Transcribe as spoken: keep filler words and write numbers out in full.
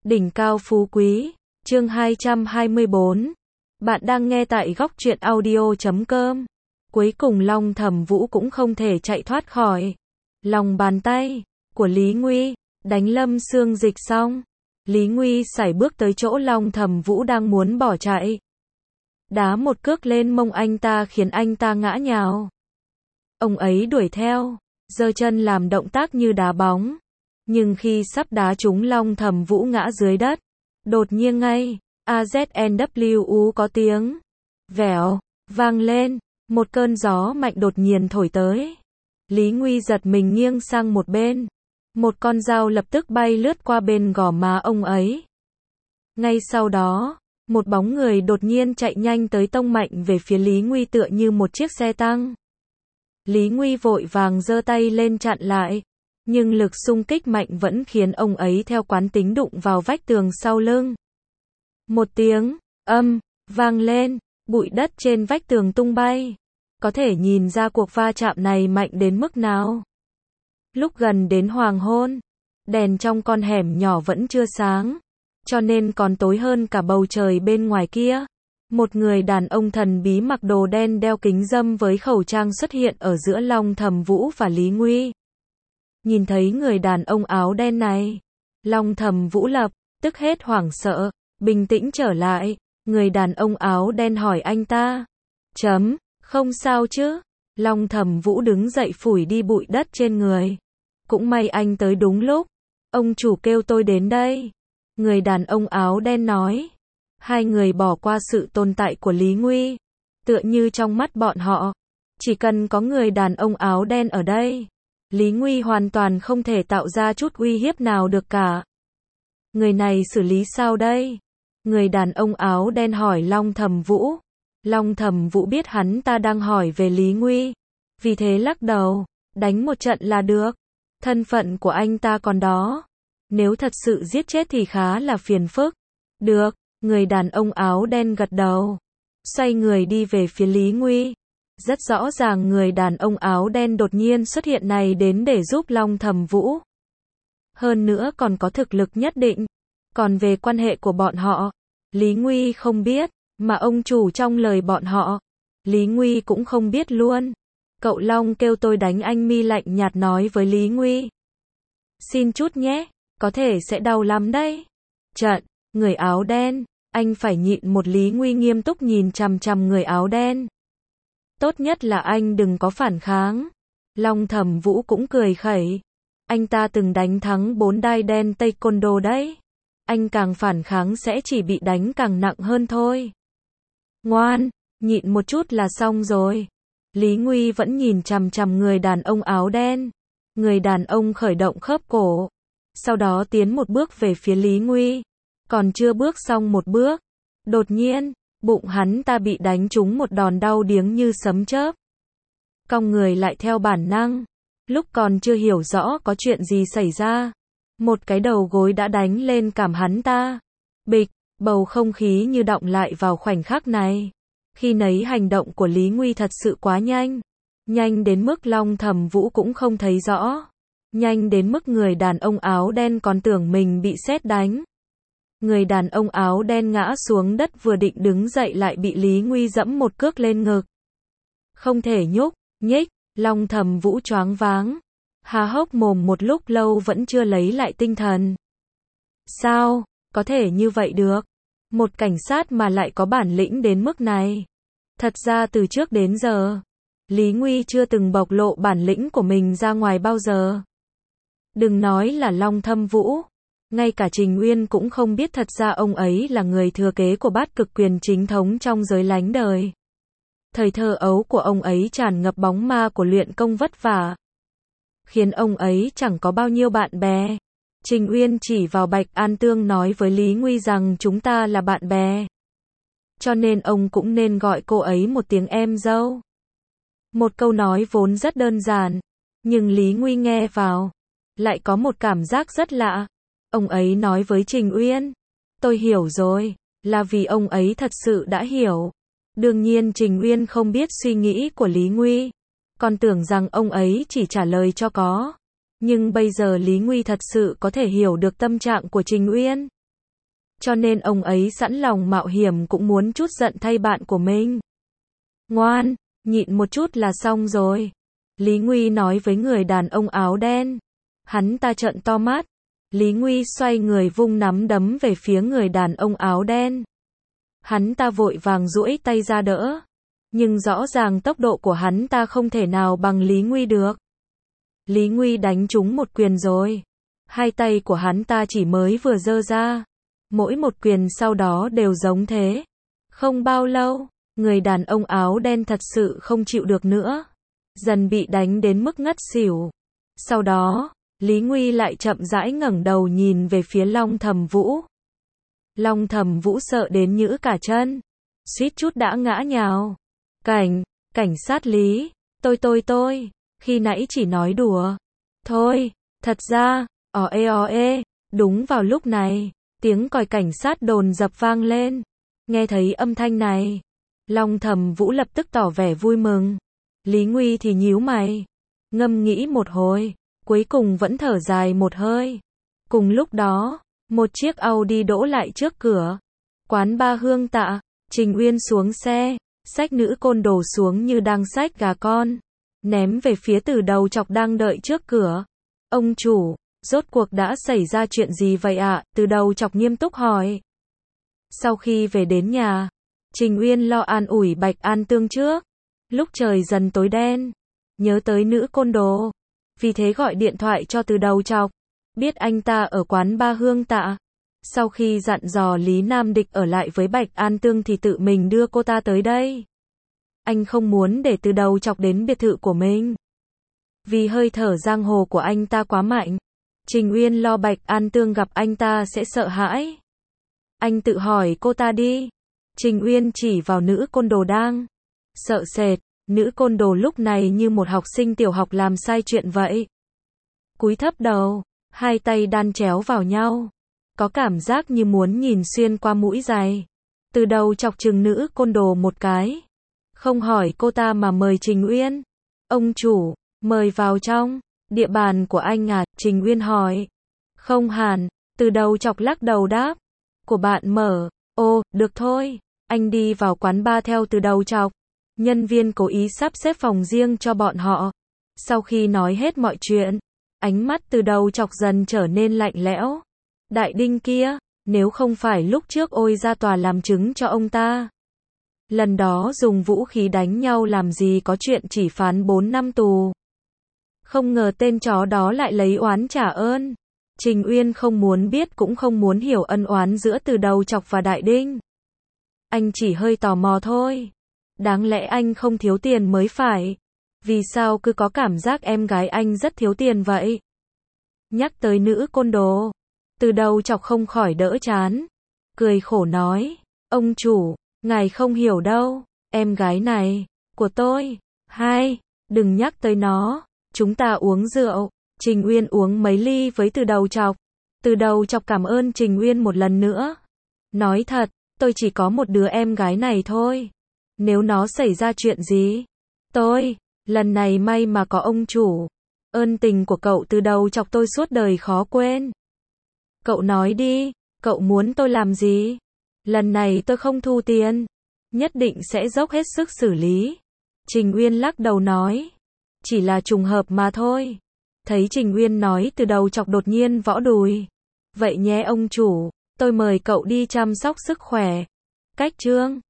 Đỉnh cao phú quý, chương hai trăm hai mươi bốn. Bạn đang nghe tại góc truyện audio chấm com. Cuối cùng Long Thẩm Vũ cũng không thể chạy thoát khỏi lòng bàn tay của Lý Nguy. Đánh Lâm Xương Dịch xong, Lý Nguy sải bước tới chỗ Long Thẩm Vũ đang muốn bỏ chạy. Đá một cước lên mông anh ta khiến anh ta ngã nhào. Ông ấy đuổi theo, giơ chân làm động tác như đá bóng. Nhưng khi sắp đá trúng Long Thẩm Vũ ngã dưới đất, đột nhiên ngay, a zét en vê kép u có tiếng vèo vang lên, một cơn gió mạnh đột nhiên thổi tới. Lý Nguy giật mình nghiêng sang một bên, một con dao lập tức bay lướt qua bên gò má ông ấy. Ngay sau đó, một bóng người đột nhiên chạy nhanh tới tông mạnh về phía Lý Nguy tựa như một chiếc xe tăng. Lý Nguy vội vàng giơ tay lên chặn lại, nhưng lực xung kích mạnh vẫn khiến ông ấy theo quán tính đụng vào vách tường sau lưng. Một tiếng âm vang lên, bụi đất trên vách tường tung bay. Có thể nhìn ra cuộc va chạm này mạnh đến mức nào. Lúc gần đến hoàng hôn, đèn trong con hẻm nhỏ vẫn chưa sáng, cho nên còn tối hơn cả bầu trời bên ngoài kia. Một người đàn ông thần bí mặc đồ đen đeo kính râm với khẩu trang xuất hiện ở giữa Long Thẩm Vũ và Lý Nguy. Nhìn thấy người đàn ông áo đen này, Long Thẩm Vũ lập tức hết hoảng sợ, bình tĩnh trở lại. Người đàn ông áo đen hỏi anh ta, chấm, không sao chứ? Long Thẩm Vũ đứng dậy phủi đi bụi đất trên người. Cũng may anh tới đúng lúc, ông chủ kêu tôi đến đây. Người đàn ông áo đen nói. Hai người bỏ qua sự tồn tại của Lý Nguy. Tựa như trong mắt bọn họ, chỉ cần có người đàn ông áo đen ở đây, Lý Nguy hoàn toàn không thể tạo ra chút uy hiếp nào được cả. Người này xử lý sao đây? Người đàn ông áo đen hỏi Long Thẩm Vũ. Long Thẩm Vũ biết hắn ta đang hỏi về Lý Nguy, vì thế lắc đầu, đánh một trận là được. Thân phận của anh ta còn đó, nếu thật sự giết chết thì khá là phiền phức. Được, người đàn ông áo đen gật đầu, xoay người đi về phía Lý Nguy. Rất rõ ràng người đàn ông áo đen đột nhiên xuất hiện này đến để giúp Long Thẩm Vũ. Hơn nữa còn có thực lực nhất định. Còn về quan hệ của bọn họ, Lý Nguy không biết, mà ông chủ trong lời bọn họ, Lý Nguy cũng không biết luôn. Cậu Long kêu tôi đánh anh, mi lạnh nhạt nói với Lý Nguy. Xin chút nhé, có thể sẽ đau lắm đấy. Trận, người áo đen, anh phải nhịn một. Lý Nguy nghiêm túc nhìn chằm chằm người áo đen. Tốt nhất là anh đừng có phản kháng. Long Thẩm Vũ cũng cười khẩy. Anh ta từng đánh thắng bốn đai đen taekwondo đấy. Anh càng phản kháng sẽ chỉ bị đánh càng nặng hơn thôi. Ngoan, nhịn một chút là xong rồi. Lý Nguy vẫn nhìn chằm chằm người đàn ông áo đen. Người đàn ông khởi động khớp cổ, sau đó tiến một bước về phía Lý Nguy. Còn chưa bước xong một bước, đột nhiên, bụng hắn ta bị đánh trúng một đòn đau điếng như sấm chớp. Cong người lại theo bản năng, lúc còn chưa hiểu rõ có chuyện gì xảy ra, một cái đầu gối đã đánh lên cằm hắn ta. Bịch, bầu không khí như đọng lại vào khoảnh khắc này. Khi nấy hành động của Lý Nguy thật sự quá nhanh. Nhanh đến mức Long Thẩm Vũ cũng không thấy rõ. Nhanh đến mức người đàn ông áo đen còn tưởng mình bị sét đánh. Người đàn ông áo đen ngã xuống đất vừa định đứng dậy lại bị Lý Nguy dẫm một cước lên ngực. Không thể nhúc nhích, Long Thẩm Vũ choáng váng. Há hốc mồm một lúc lâu vẫn chưa lấy lại tinh thần. Sao, có thể như vậy được? Một cảnh sát mà lại có bản lĩnh đến mức này. Thật ra từ trước đến giờ, Lý Nguy chưa từng bộc lộ bản lĩnh của mình ra ngoài bao giờ. Đừng nói là Long Thẩm Vũ, ngay cả Trình Uyên cũng không biết thật ra ông ấy là người thừa kế của bát cực quyền chính thống trong giới lánh đời. Thời thơ ấu của ông ấy tràn ngập bóng ma của luyện công vất vả, khiến ông ấy chẳng có bao nhiêu bạn bè. Trình Uyên chỉ vào Bạch An Tương nói với Lý Nguy rằng chúng ta là bạn bè, cho nên ông cũng nên gọi cô ấy một tiếng em dâu. Một câu nói vốn rất đơn giản, nhưng Lý Nguy nghe vào, lại có một cảm giác rất lạ. Ông ấy nói với Trình Uyên, tôi hiểu rồi, là vì ông ấy thật sự đã hiểu. Đương nhiên Trình Uyên không biết suy nghĩ của Lý Nguy, còn tưởng rằng ông ấy chỉ trả lời cho có. Nhưng bây giờ Lý Nguy thật sự có thể hiểu được tâm trạng của Trình Uyên. cho nên ông ấy sẵn lòng mạo hiểm cũng muốn chút giận thay bạn của mình. Ngoan, nhịn một chút là xong rồi. Lý Nguy nói với người đàn ông áo đen. Hắn ta trợn to mắt. Lý Nguy xoay người vung nắm đấm về phía người đàn ông áo đen. Hắn ta vội vàng duỗi tay ra đỡ. Nhưng rõ ràng tốc độ của hắn ta không thể nào bằng Lý Nguy được. Lý Nguy đánh trúng một quyền rồi. Hai tay của hắn ta chỉ mới vừa giơ ra. Mỗi một quyền sau đó đều giống thế. Không bao lâu, người đàn ông áo đen thật sự không chịu được nữa. Dần bị đánh đến mức ngất xỉu. Sau đó, Lý Nguy lại chậm rãi ngẩng đầu nhìn về phía Long Thầm Vũ. Long Thầm Vũ sợ đến nhữ cả chân. Suýt chút đã ngã nhào. Cảnh, cảnh sát Lý, tôi tôi tôi, khi nãy chỉ nói đùa. Thôi, thật ra, ò ê ò ê, đúng vào lúc này, tiếng còi cảnh sát đồn dập vang lên. Nghe thấy âm thanh này, Long Thầm Vũ lập tức tỏ vẻ vui mừng. Lý Nguy thì nhíu mày, ngâm nghĩ một hồi, cuối cùng vẫn thở dài một hơi. Cùng lúc đó, một chiếc Audi đỗ lại trước cửa. Quán ba Hương Tạ, Trình Uyên xuống xe, xách nữ côn đồ xuống như đang xách gà con, ném về phía Từ Đầu Chọc đang đợi trước cửa. Ông chủ, rốt cuộc đã xảy ra chuyện gì vậy ạ? À? Từ Đầu Chọc nghiêm túc hỏi. Sau khi về đến nhà, Trình Uyên lo an ủi Bạch An Tương trước. Lúc trời dần tối đen, nhớ tới nữ côn đồ, vì thế gọi điện thoại cho Từ Đầu Chọc, biết anh ta ở quán ba Hương Tạ. Sau khi dặn dò Lý Nam Địch ở lại với Bạch An Tương thì tự mình đưa cô ta tới đây. Anh không muốn để Từ Đầu Chọc đến biệt thự của mình. Vì hơi thở giang hồ của anh ta quá mạnh. Trình Uyên lo Bạch An Tương gặp anh ta sẽ sợ hãi. Anh tự hỏi cô ta đi. Trình Uyên chỉ vào nữ côn đồ đang sợ sệt. Nữ côn đồ lúc này như một học sinh tiểu học làm sai chuyện vậy. Cúi thấp đầu, hai tay đan chéo vào nhau. Có cảm giác như muốn nhìn xuyên qua mũi giày. Từ Đầu Chọc chừng nữ côn đồ một cái. Không hỏi cô ta mà mời Trình Uyên. Ông chủ, mời vào trong. Địa bàn của anh à? Trình Uyên hỏi. Không hẳn. Từ Đầu Chọc lắc đầu đáp. Của bạn mở. Ô, được thôi. Anh đi vào quán bar theo Từ Đầu Chọc. Nhân viên cố ý sắp xếp phòng riêng cho bọn họ. Sau khi nói hết mọi chuyện, ánh mắt Từ Đầu Chọc dần trở nên lạnh lẽo. Đại đinh kia, nếu không phải lúc trước ôi ra tòa làm chứng cho ông ta. Lần đó dùng vũ khí đánh nhau làm gì có chuyện chỉ phán bốn năm tù. Không ngờ tên chó đó lại lấy oán trả ơn. Trình Uyên không muốn biết cũng không muốn hiểu ân oán giữa Từ Đầu Chọc và Đại Đinh. Anh chỉ hơi tò mò thôi. Đáng lẽ anh không thiếu tiền mới phải. Vì sao cứ có cảm giác em gái anh rất thiếu tiền vậy? Nhắc tới nữ côn đồ, Từ Đầu Chọc không khỏi đỡ chán. Cười khổ nói, ông chủ, ngài không hiểu đâu, em gái này, của tôi, hai, đừng nhắc tới nó, chúng ta uống rượu. Trình Uyên uống mấy ly với Từ Đầu Chọc. Từ Đầu Chọc cảm ơn Trình Uyên một lần nữa. Nói thật, tôi chỉ có một đứa em gái này thôi. Nếu nó xảy ra chuyện gì, tôi, lần này may mà có ông chủ. Ơn tình của cậu Từ Đầu Chọc tôi suốt đời khó quên. Cậu nói đi, cậu muốn tôi làm gì? Lần này tôi không thu tiền, nhất định sẽ dốc hết sức xử lý. Trình Uyên lắc đầu nói, chỉ là trùng hợp mà thôi. Thấy Trình Uyên nói, Từ Đầu Chọc đột nhiên võ đùi. Vậy nhé ông chủ, tôi mời cậu đi chăm sóc sức khỏe. Cách chương